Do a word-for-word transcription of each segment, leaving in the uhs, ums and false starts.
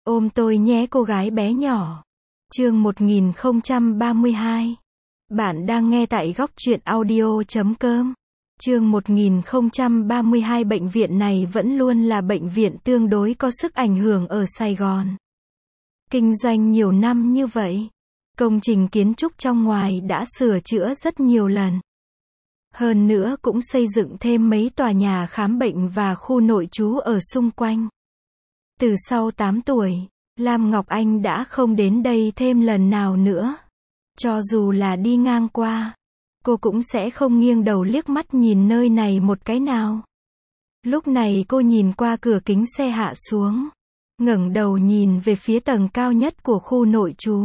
Ôm tôi nhé cô gái bé nhỏ. Chương một nghìn không trăm ba mươi hai. Bạn đang nghe tại góc truyện audio chấm com. Chương một nghìn không trăm ba mươi hai. Bệnh viện này vẫn luôn là bệnh viện tương đối có sức ảnh hưởng ở Sài Gòn. Kinh doanh nhiều năm như vậy, công trình kiến trúc trong ngoài đã sửa chữa rất nhiều lần. Hơn nữa cũng xây dựng thêm mấy tòa nhà khám bệnh và khu nội trú ở xung quanh. Từ sau tám tuổi, Lam Ngọc Anh đã không đến đây thêm lần nào nữa. Cho dù là đi ngang qua, cô cũng sẽ không nghiêng đầu liếc mắt nhìn nơi này một cái nào. Lúc này cô nhìn qua cửa kính xe hạ xuống, ngẩng đầu nhìn về phía tầng cao nhất của khu nội trú.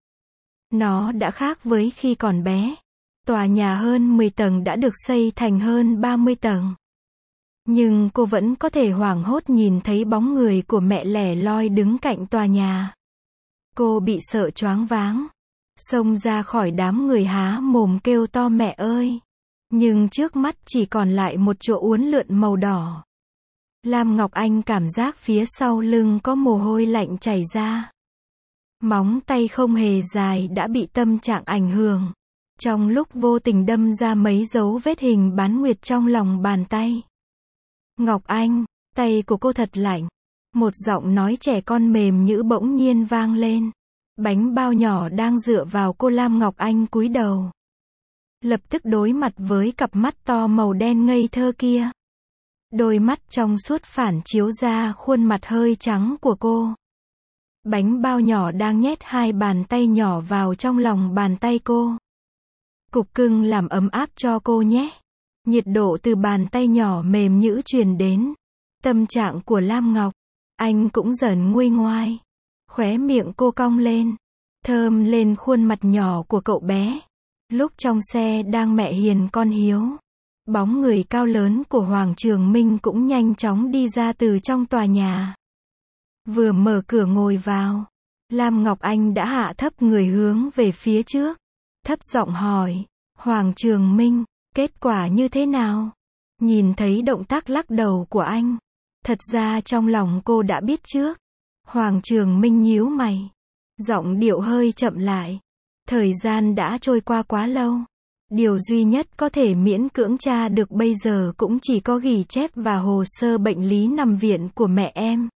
Nó đã khác với khi còn bé. Tòa nhà hơn mười tầng đã được xây thành hơn ba mươi tầng. Nhưng cô vẫn có thể hoảng hốt nhìn thấy bóng người của mẹ lẻ loi đứng cạnh tòa nhà. Cô bị sợ choáng váng, xông ra khỏi đám người há mồm kêu to mẹ ơi. Nhưng trước mắt chỉ còn lại một chỗ uốn lượn màu đỏ. Lam Ngọc Anh cảm giác phía sau lưng có mồ hôi lạnh chảy ra. Móng tay không hề dài đã bị tâm trạng ảnh hưởng. Trong lúc vô tình đâm ra mấy dấu vết hình bán nguyệt trong lòng bàn tay. Ngọc Anh, tay của cô thật lạnh. Một giọng nói trẻ con mềm nhũ bỗng nhiên vang lên. Bánh bao nhỏ đang dựa vào cô Lam Ngọc Anh cúi đầu. Lập tức đối mặt với cặp mắt to màu đen ngây thơ kia. Đôi mắt trong suốt phản chiếu ra khuôn mặt hơi trắng của cô. Bánh bao nhỏ đang nhét hai bàn tay nhỏ vào trong lòng bàn tay cô. Cục cưng làm ấm áp cho cô nhé. Nhiệt độ từ bàn tay nhỏ mềm nhũ truyền đến. Tâm trạng của Lam Ngọc Anh cũng dần nguôi ngoai. Khóe miệng cô cong lên, thơm lên khuôn mặt nhỏ của cậu bé. Lúc trong xe đang mẹ hiền con hiếu, bóng người cao lớn của Hoàng Trường Minh cũng nhanh chóng đi ra từ trong tòa nhà. Vừa mở cửa ngồi vào, Lam Ngọc Anh đã hạ thấp người hướng về phía trước, thấp giọng hỏi, Hoàng Trường Minh, kết quả như thế nào? Nhìn thấy động tác lắc đầu của anh, thật ra trong lòng cô đã biết trước. Hoàng Trường Minh nhíu mày, giọng điệu hơi chậm lại. Thời gian đã trôi qua quá lâu. Điều duy nhất có thể miễn cưỡng tra được bây giờ cũng chỉ có ghi chép và hồ sơ bệnh lý nằm viện của mẹ em.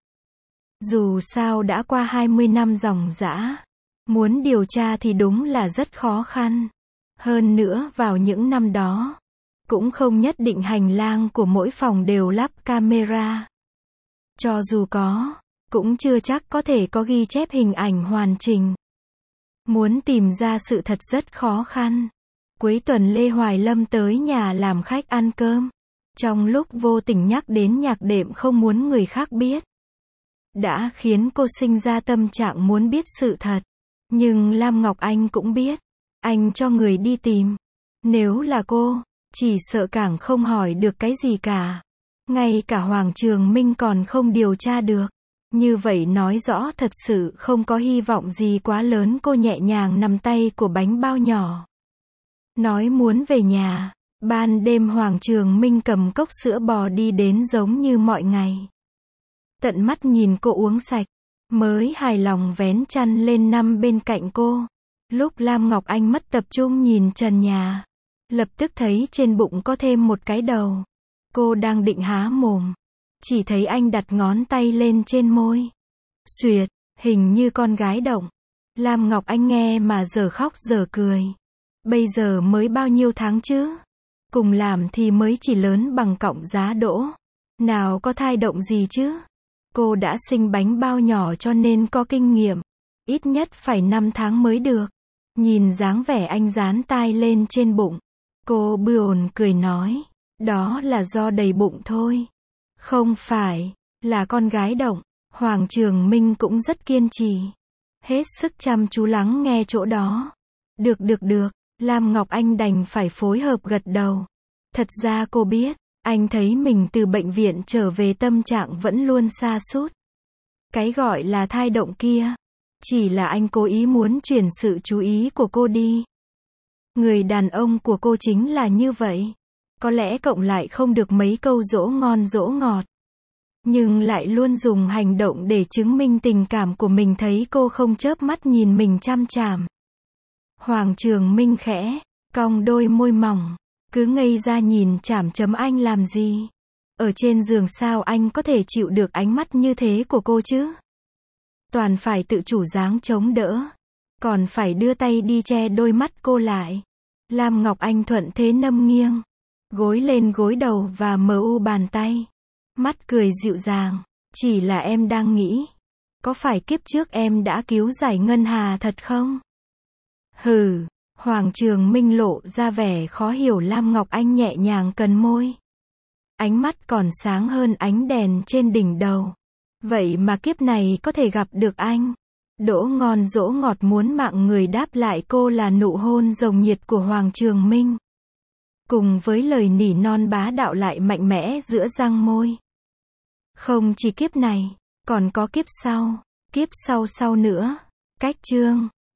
Dù sao đã qua hai mươi năm ròng rã, muốn điều tra thì đúng là rất khó khăn. Hơn nữa vào những năm đó, cũng không nhất định hành lang của mỗi phòng đều lắp camera. Cho dù có, cũng chưa chắc có thể có ghi chép hình ảnh hoàn chỉnh. Muốn tìm ra sự thật rất khó khăn. Cuối tuần Lê Hoài Lâm tới nhà làm khách ăn cơm. Trong lúc vô tình nhắc đến nhạc đệm không muốn người khác biết, đã khiến cô sinh ra tâm trạng muốn biết sự thật. Nhưng Lam Ngọc Anh cũng biết, anh cho người đi tìm. Nếu là cô, chỉ sợ càng không hỏi được cái gì cả. Ngay cả Hoàng Trường Minh còn không điều tra được. Như vậy nói rõ thật sự không có hy vọng gì quá lớn. Cô nhẹ nhàng nắm tay của bánh bao nhỏ, nói muốn về nhà. Ban đêm Hoàng Trường Minh cầm cốc sữa bò đi đến giống như mọi ngày. Tận mắt nhìn cô uống sạch, mới hài lòng vén chăn lên nằm bên cạnh cô. Lúc Lam Ngọc Anh mất tập trung nhìn trần nhà, lập tức thấy trên bụng có thêm một cái đầu. Cô đang định há mồm, chỉ thấy anh đặt ngón tay lên trên môi. Xuyệt, hình như con gái động. Lam Ngọc Anh nghe mà giờ khóc giờ cười. Bây giờ mới bao nhiêu tháng chứ? Cùng làm thì mới chỉ lớn bằng cọng giá đỗ. Nào có thai động gì chứ? Cô đã sinh bánh bao nhỏ cho nên có kinh nghiệm. Ít nhất phải năm tháng mới được. Nhìn dáng vẻ anh dán tai lên trên bụng, cô bươn cười nói, đó là do đầy bụng thôi. Không phải là con gái động. Hoàng Trường Minh cũng rất kiên trì, hết sức chăm chú lắng nghe chỗ đó. Được được được, Lam Ngọc Anh đành phải phối hợp gật đầu. Thật ra cô biết, anh thấy mình từ bệnh viện trở về tâm trạng vẫn luôn sa sút. Cái gọi là thai động kia, chỉ là anh cố ý muốn chuyển sự chú ý của cô đi. Người đàn ông của cô chính là như vậy. Có lẽ cộng lại không được mấy câu dỗ ngon dỗ ngọt. nhưng lại luôn dùng hành động để chứng minh tình cảm của mình, thấy cô không chớp mắt nhìn mình chằm chằm. Hoàng Trường Minh khẽ cong đôi môi mỏng, cứ ngây ra nhìn chằm chằm anh làm gì? Ở trên giường sao anh có thể chịu được ánh mắt như thế của cô chứ? Toàn phải tự chủ dáng chống đỡ, còn phải đưa tay đi che đôi mắt cô lại. Lam Ngọc Anh thuận thế nâm nghiêng, gối lên gối đầu và mờ u bàn tay. Mắt cười dịu dàng, chỉ là em đang nghĩ, có phải kiếp trước em đã cứu giải Ngân Hà thật không? Hừ, Hoàng Trường Minh lộ ra vẻ khó hiểu. Lam Ngọc Anh nhẹ nhàng cắn môi. Ánh mắt còn sáng hơn ánh đèn trên đỉnh đầu. Vậy mà kiếp này có thể gặp được anh. Đỗ ngon dỗ ngọt muốn mạng người đáp lại cô là nụ hôn rồng nhiệt của Hoàng Trường Minh. Cùng với lời nỉ non bá đạo lại mạnh mẽ giữa răng môi. Không chỉ kiếp này, còn có kiếp sau, kiếp sau sau nữa. Cách chương